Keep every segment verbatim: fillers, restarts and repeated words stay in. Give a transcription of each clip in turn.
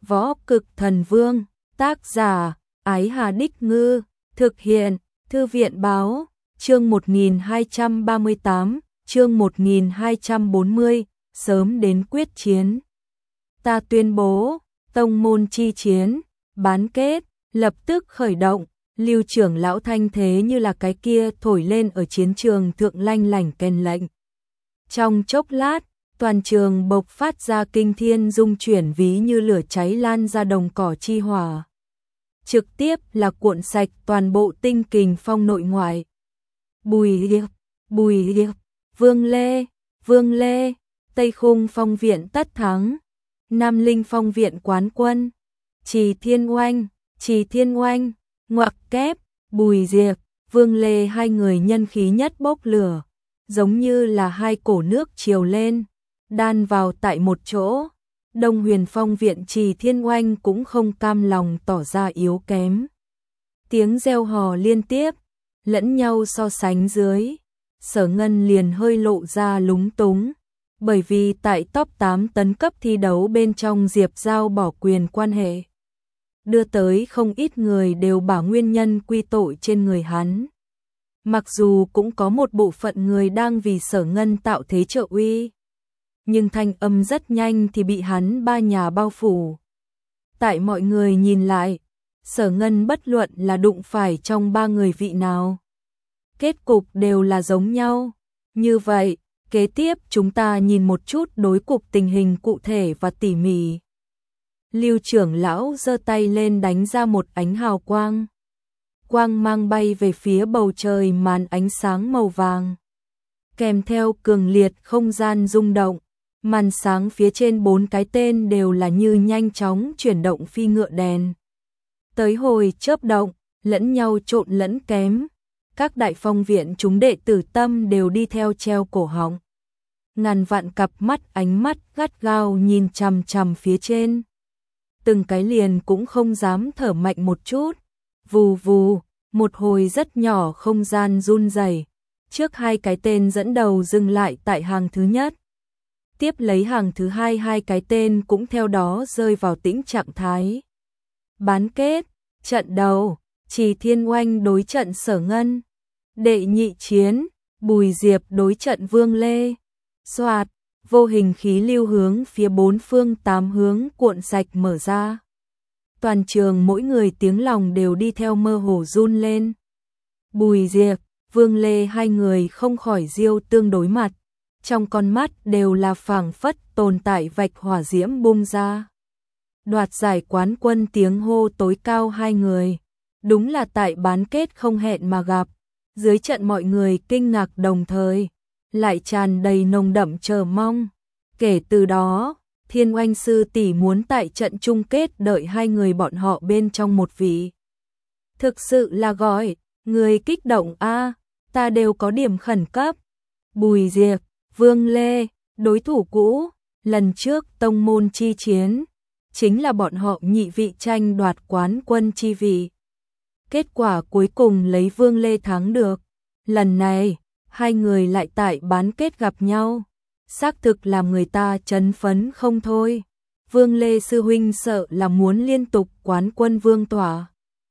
Võ Cực Thần Vương, tác giả, Ái Hà Đích Ngư, thực hiện, Thư viện Báo, chương một nghìn hai trăm ba mươi tám, chương một nghìn hai trăm bốn mươi, sớm đến quyết chiến. Ta tuyên bố, tông môn chi chiến, bán kết, lập tức khởi động, Lưu trưởng lão thanh thế như là cái kia thổi lên ở chiến trường thượng lanh lảnh kèn lệnh. Trong chốc lát, toàn trường bộc phát ra kinh thiên dung chuyển ví như lửa cháy lan ra đồng cỏ chi hỏa. Trực tiếp là cuộn sạch toàn bộ tinh kình phong nội ngoại. Bùi Hiệp, Bùi Hiệp, Vương Lê, Vương Lê, Tây Khung Phong Viện tất thắng, Nam Linh Phong Viện quán quân, Trì Thiên Oanh, Trì Thiên Oanh, ngoặc kép, Bùi Diệp, Vương Lê hai người nhân khí nhất bốc lửa, giống như là hai cổ nước triều lên, đan vào tại một chỗ. Đông Huyền Phong Viện Trì Thiên Oanh cũng không cam lòng tỏ ra yếu kém. Tiếng reo hò liên tiếp, lẫn nhau so sánh dưới, Sở Ngân liền hơi lộ ra lúng túng, bởi vì tại top tám tấn cấp thi đấu bên trong Diệp Giao bỏ quyền quan hệ, đưa tới không ít người đều bảo nguyên nhân quy tội trên người hắn. Mặc dù cũng có một bộ phận người đang vì Sở Ngân tạo thế trợ uy, nhưng thanh âm rất nhanh thì bị hắn ba nhà bao phủ. Tại mọi người nhìn lại, Sở Ngân bất luận là đụng phải trong ba người vị nào, kết cục đều là giống nhau. Như vậy, kế tiếp chúng ta nhìn một chút đối cục tình hình cụ thể và tỉ mỉ. Lưu trưởng lão giơ tay lên đánh ra một ánh hào quang. Quang mang bay về phía bầu trời màn ánh sáng màu vàng. Kèm theo cường liệt không gian rung động, màn sáng phía trên bốn cái tên đều là như nhanh chóng chuyển động phi ngựa đèn. Tới hồi chớp động, lẫn nhau trộn lẫn kém. Các đại phong viện chúng đệ tử tâm đều đi theo treo cổ họng. Ngàn vạn cặp mắt ánh mắt gắt gao nhìn chằm chằm phía trên. Từng cái liền cũng không dám thở mạnh một chút. Vù vù, một hồi rất nhỏ không gian run rẩy. Trước hai cái tên dẫn đầu dừng lại tại hàng thứ nhất. Tiếp lấy hàng thứ hai hai cái tên cũng theo đó rơi vào tĩnh trạng thái. Bán kết, trận đầu, Trì Thiên Oanh đối trận Sở Ngân. Đệ nhị chiến, Bùi Diệp đối trận Vương Lê. Soạt, vô hình khí lưu hướng phía bốn phương tám hướng cuộn sạch mở ra. Toàn trường mỗi người tiếng lòng đều đi theo mơ hồ run lên. Bùi Diệp, Vương Lê hai người không khỏi diêu tương đối mặt. Trong con mắt đều là phảng phất tồn tại vạch hỏa diễm bung ra. Đoạt giải quán quân tiếng hô tối cao hai người. Đúng là tại bán kết không hẹn mà gặp. Dưới trận mọi người kinh ngạc đồng thời, lại tràn đầy nồng đậm chờ mong. Kể từ đó, Thiên Oanh sư tỷ muốn tại trận chung kết đợi hai người bọn họ bên trong một vị. Thực sự là gọi, người kích động a, ta đều có điểm khẩn cấp. Bùi Diệp, Vương Lê, đối thủ cũ, lần trước tông môn chi chiến, chính là bọn họ nhị vị tranh đoạt quán quân chi vị. Kết quả cuối cùng lấy Vương Lê thắng được. Lần này, hai người lại tại bán kết gặp nhau. Xác thực làm người ta chấn phấn không thôi. Vương Lê sư huynh sợ là muốn liên tục quán quân vương tỏa.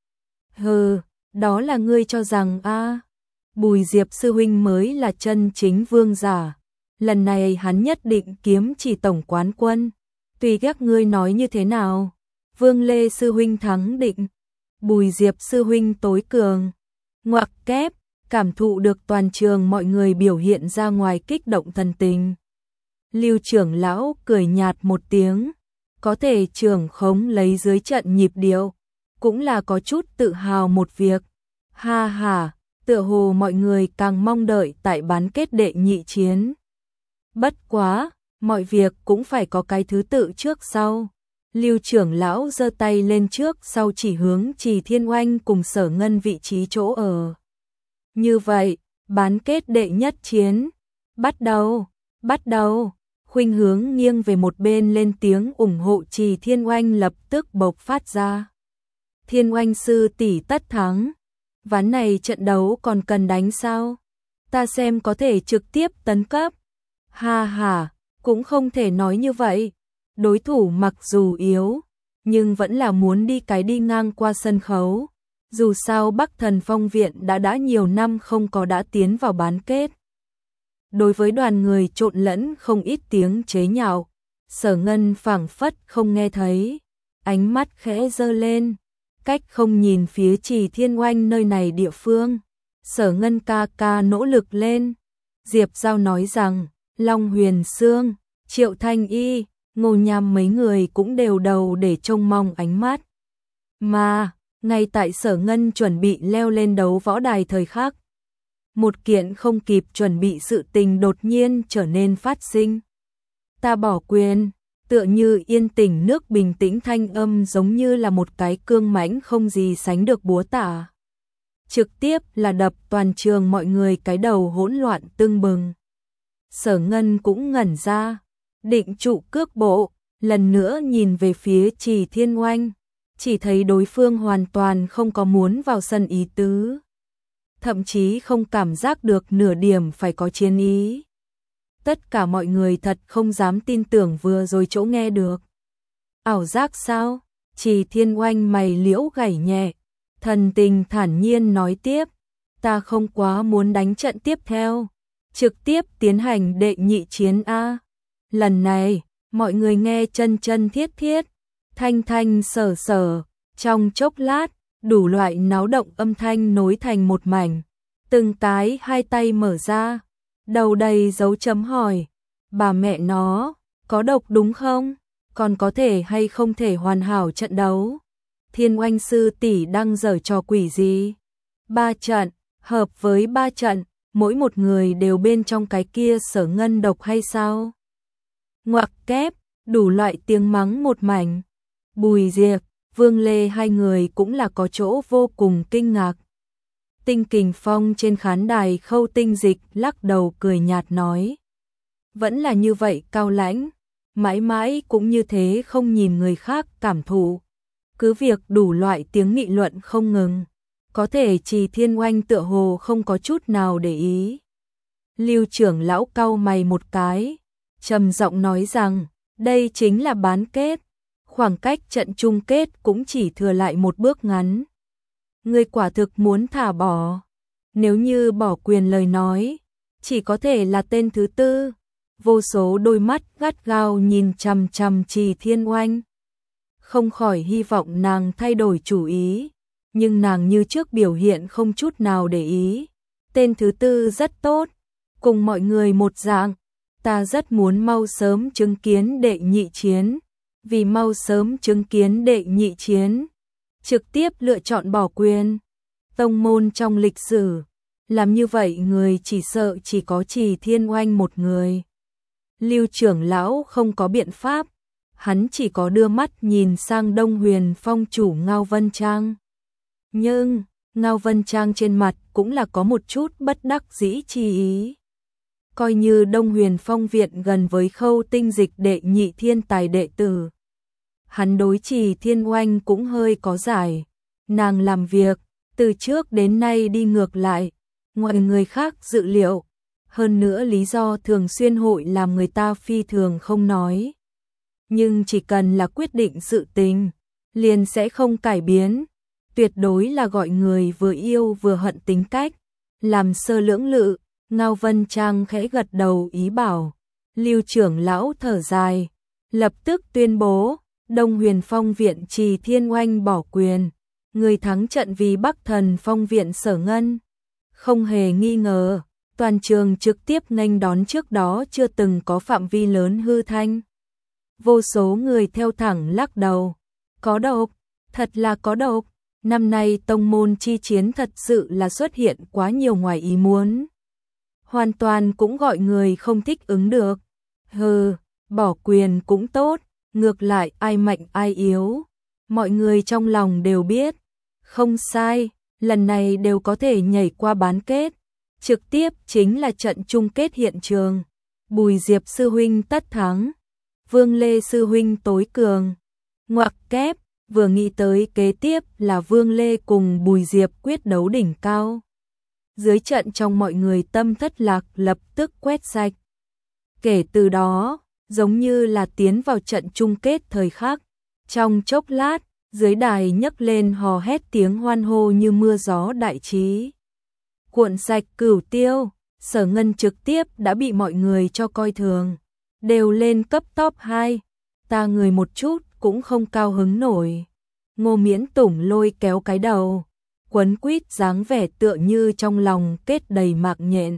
Hừ, đó là ngươi cho rằng a, Bùi Diệp sư huynh mới là chân chính vương giả. Lần này hắn nhất định kiếm chỉ tổng quán quân. Tùy các ngươi nói như thế nào. Vương Lê sư huynh thắng định. Bùi Diệp sư huynh tối cường. Ngoặc kép, cảm thụ được toàn trường mọi người biểu hiện ra ngoài kích động thần tình. Lưu trưởng lão cười nhạt một tiếng, có thể trưởng khống lấy dưới trận nhịp điệu, cũng là có chút tự hào một việc. Ha ha, tựa hồ mọi người càng mong đợi tại bán kết đệ nhị chiến. Bất quá, mọi việc cũng phải có cái thứ tự trước sau. Lưu trưởng lão giơ tay lên trước sau chỉ hướng Trì Thiên Oanh cùng Sở Ngân vị trí chỗ ở. Như vậy, bán kết đệ nhất chiến. Bắt đầu, bắt đầu. Khuynh hướng nghiêng về một bên lên tiếng ủng hộ Trì Thiên Oanh lập tức bộc phát ra. Thiên Oanh sư tỷ tất thắng. Ván này trận đấu còn cần đánh sao? Ta xem có thể trực tiếp tấn cấp. Ha ha, cũng không thể nói như vậy. Đối thủ mặc dù yếu, nhưng vẫn là muốn đi cái đi ngang qua sân khấu. Dù sao Bắc Thần Phong Viện đã đã nhiều năm không có đã tiến vào bán kết. Đối với đoàn người trộn lẫn không ít tiếng chế nhạo, Sở Ngân phảng phất không nghe thấy, ánh mắt khẽ giơ lên, cách không nhìn phía Trì Thiên Oanh nơi này địa phương. Sở Ngân ca ca nỗ lực lên. Diệp Giao nói rằng, Long Huyền Sương, Triệu Thanh Y, Ngô Nham mấy người cũng đều đầu để trông mong ánh mắt. Mà, ngay tại Sở Ngân chuẩn bị leo lên đấu võ đài thời khắc, một kiện không kịp chuẩn bị sự tình đột nhiên trở nên phát sinh. Ta bỏ quyền, tựa như yên tĩnh nước bình tĩnh thanh âm giống như là một cái cương mãnh không gì sánh được búa tạ. Trực tiếp là đập toàn trường mọi người cái đầu hỗn loạn tưng bừng. Sở Ngân cũng ngẩn ra, định trụ cước bộ, lần nữa nhìn về phía Trì Thiên Oanh, chỉ thấy đối phương hoàn toàn không có muốn vào sân ý tứ. Thậm chí không cảm giác được nửa điểm phải có chiến ý. Tất cả mọi người thật không dám tin tưởng vừa rồi chỗ nghe được. Ảo giác sao? Trì Thiên Oanh mày liễu gảy nhẹ, thần tình thản nhiên nói tiếp, ta không quá muốn đánh trận tiếp theo, trực tiếp tiến hành đệ nhị chiến A. Lần này, mọi người nghe chân chân thiết thiết, thanh thanh sở sở, trong chốc lát, đủ loại náo động âm thanh nối thành một mảnh, từng cái hai tay mở ra, đầu đầy dấu chấm hỏi, bà mẹ nó, có độc đúng không? Còn có thể hay không thể hoàn hảo trận đấu? Thiên Oanh sư tỷ đang giở trò quỷ gì? Ba trận, hợp với ba trận, mỗi một người đều bên trong cái kia Sở Ngân độc hay sao? Ngoặc kép, đủ loại tiếng mắng một mảnh. Bùi Diệp, Vương Lê hai người cũng là có chỗ vô cùng kinh ngạc. Tinh Kình Phong trên khán đài Khâu Tinh Dịch lắc đầu cười nhạt nói. Vẫn là như vậy cao lãnh, mãi mãi cũng như thế không nhìn người khác cảm thụ. Cứ việc đủ loại tiếng nghị luận không ngừng, có thể Trì Thiên Oanh tựa hồ không có chút nào để ý. Lưu trưởng lão cau mày một cái, trầm giọng nói rằng, đây chính là bán kết, khoảng cách trận chung kết cũng chỉ thừa lại một bước ngắn. Ngươi quả thực muốn thả bỏ, nếu như bỏ quyền lời nói, chỉ có thể là tên thứ tư. Vô số đôi mắt gắt gao nhìn chằm chằm Trì Thiên Oanh. Không khỏi hy vọng nàng thay đổi chủ ý, nhưng nàng như trước biểu hiện không chút nào để ý. Tên thứ tư rất tốt, cùng mọi người một dạng, ta rất muốn mau sớm chứng kiến đệ nhị chiến, vì mau sớm chứng kiến đệ nhị chiến, trực tiếp lựa chọn bỏ quyền. Tông môn trong lịch sử, làm như vậy người chỉ sợ chỉ có Trì Thiên Oanh một người. Lưu trưởng lão không có biện pháp, hắn chỉ có đưa mắt nhìn sang Đông Huyền Phong chủ Ngao Vân Trang. Nhưng, Ngao Vân Trang trên mặt cũng là có một chút bất đắc dĩ chi ý. Coi như Đông Huyền Phong viện gần với Khâu Tinh Dịch đệ nhị thiên tài đệ tử. Hắn đối Trì Thiên Oanh cũng hơi có giải. Nàng làm việc, từ trước đến nay đi ngược lại, ngoài người khác dự liệu. Hơn nữa lý do thường xuyên hội làm người ta phi thường không nói. Nhưng chỉ cần là quyết định sự tình, liền sẽ không cải biến. Tuyệt đối là gọi người vừa yêu vừa hận tính cách. Làm sơ lưỡng lự, Ngao Vân Trang khẽ gật đầu ý bảo. Lưu trưởng lão thở dài, lập tức tuyên bố, Đông Huyền Phong viện Trì Thiên Oanh bỏ quyền. Người thắng trận vì Bắc Thần Phong viện Sở Ngân. Không hề nghi ngờ. Toàn trường trực tiếp nghênh đón trước đó chưa từng có phạm vi lớn hư thanh. Vô số người theo thẳng lắc đầu. Có độc, thật là có độc. Năm nay tông môn chi chiến thật sự là xuất hiện quá nhiều ngoài ý muốn. Hoàn toàn cũng gọi người không thích ứng được. Hừ, bỏ quyền cũng tốt, ngược lại ai mạnh ai yếu. Mọi người trong lòng đều biết. Không sai, lần này đều có thể nhảy qua bán kết. Trực tiếp chính là trận chung kết hiện trường. Bùi Diệp sư huynh tất thắng, Vương Lê sư huynh tối cường. Ngoặc kép, vừa nghĩ tới kế tiếp là Vương Lê cùng Bùi Diệp quyết đấu đỉnh cao. Dưới trận trong mọi người tâm thất lạc lập tức quét sạch. Kể từ đó, giống như là tiến vào trận chung kết thời khắc, Trong chốc lát, dưới đài nhấc lên hò hét tiếng hoan hô như mưa gió đại trí. Cuộn sạch Cửu Tiêu, Sở Ngân trực tiếp đã bị mọi người cho coi thường, đều lên cấp top hai, ta người một chút cũng không cao hứng nổi. Ngô Miễn Tủng lôi kéo cái đầu, quấn quýt dáng vẻ tựa như trong lòng kết đầy mạc nhện.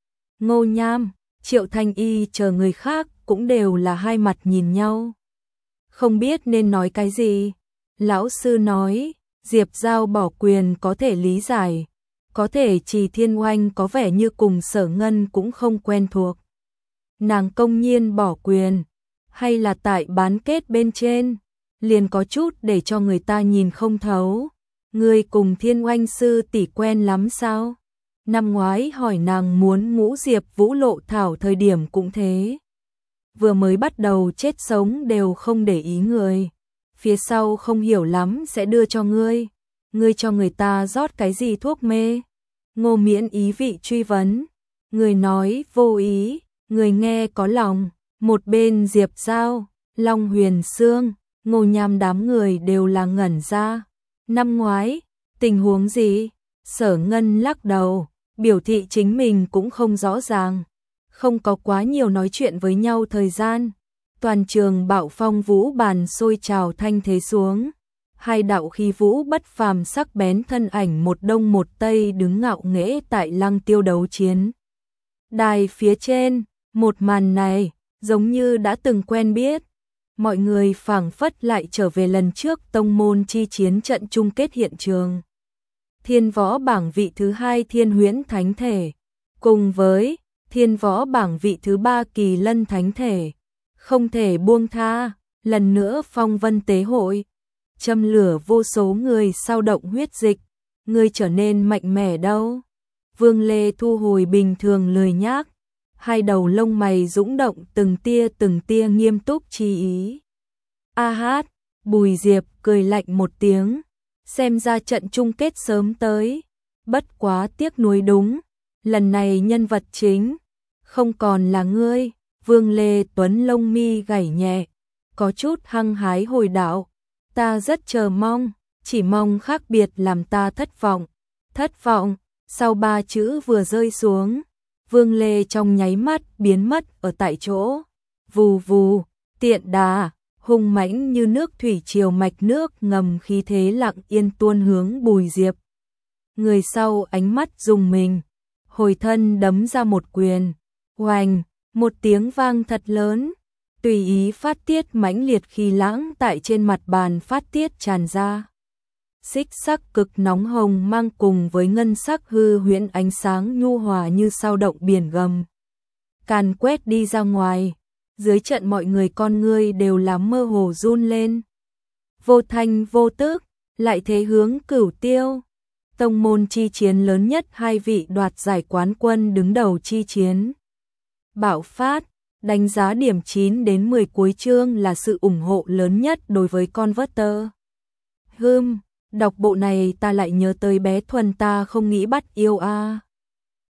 Ngô Nham, Triệu Thanh Y chờ người khác cũng đều là hai mặt nhìn nhau. Không biết nên nói cái gì. Lão sư nói, Diệp Giao bỏ quyền có thể lý giải, có thể Trì Thiên Oanh có vẻ như cùng Sở Ngân cũng không quen thuộc. Nàng công nhiên bỏ quyền, hay là tại bán kết bên trên, liền có chút để cho người ta nhìn không thấu. Người cùng Thiên Oanh sư tỷ quen lắm sao? Năm ngoái hỏi nàng muốn ngũ Diệp Vũ lộ thảo thời điểm cũng thế. Vừa mới bắt đầu chết sống đều không để ý người. Phía sau không hiểu lắm sẽ đưa cho ngươi. Ngươi cho người ta rót cái gì thuốc mê? Ngô Miễn ý vị truy vấn. Người nói vô ý, người nghe có lòng. Một bên Diệp Giao, Long Huyền Sương, Ngô Nham đám người đều là ngẩn ra. Năm ngoái, tình huống gì? Sở Ngân lắc đầu, biểu thị chính mình cũng không rõ ràng. Không có quá nhiều nói chuyện với nhau thời gian. Toàn trường bạo phong vũ bàn sôi trào thanh thế xuống. Hai đạo khí vũ bất phàm sắc bén thân ảnh một đông một tây đứng ngạo nghễ tại lăng tiêu đấu chiến. Đài phía trên, một màn này, giống như đã từng quen biết. Mọi người phảng phất lại trở về lần trước tông môn chi chiến trận chung kết hiện trường. Thiên võ bảng vị thứ hai Thiên Huyễn Thánh Thể, cùng với thiên võ bảng vị thứ ba Kỳ Lân Thánh Thể. Không thể buông tha, lần nữa phong vân tế hội. Châm lửa vô số người sao động huyết dịch, người trở nên mạnh mẽ đâu. Vương Lê thu hồi bình thường lười nhác, hai đầu lông mày dũng động từng tia từng tia nghiêm túc chi ý. A hát, Bùi Diệp cười lạnh một tiếng, xem ra trận chung kết sớm tới, bất quá tiếc nuối đúng, lần này nhân vật chính không còn là ngươi. Vương Lê Tuấn lông mi gảy nhẹ, có chút hăng hái hồi đạo, ta rất chờ mong, chỉ mong khác biệt làm ta thất vọng. Thất vọng, sau ba chữ vừa rơi xuống, Vương Lê trong nháy mắt biến mất ở tại chỗ. Vù vù, tiện đà, hung mãnh như nước thủy triều mạch nước ngầm khí thế lặng yên tuôn hướng Bùi Diệp. Người sau ánh mắt rùng mình, hồi thân đấm ra một quyền, oành, một tiếng vang thật lớn, tùy ý phát tiết mãnh liệt khí lãng tại trên mặt bàn phát tiết tràn ra. Xích sắc cực nóng hồng mang cùng với ngân sắc hư huyễn ánh sáng nhu hòa như sao động biển gầm. Càn quét đi ra ngoài, dưới trận mọi người con ngươi đều là mơ hồ run lên. Vô thanh vô tức, lại thế hướng Cửu Tiêu. Tông môn chi chiến lớn nhất hai vị đoạt giải quán quân đứng đầu chi chiến. Bạo phát, đánh giá điểm chín đến mười cuối chương là sự ủng hộ lớn nhất đối với Converter. Hừm, đọc bộ này ta lại nhớ tới bé Thuần ta không nghĩ bắt yêu a. À.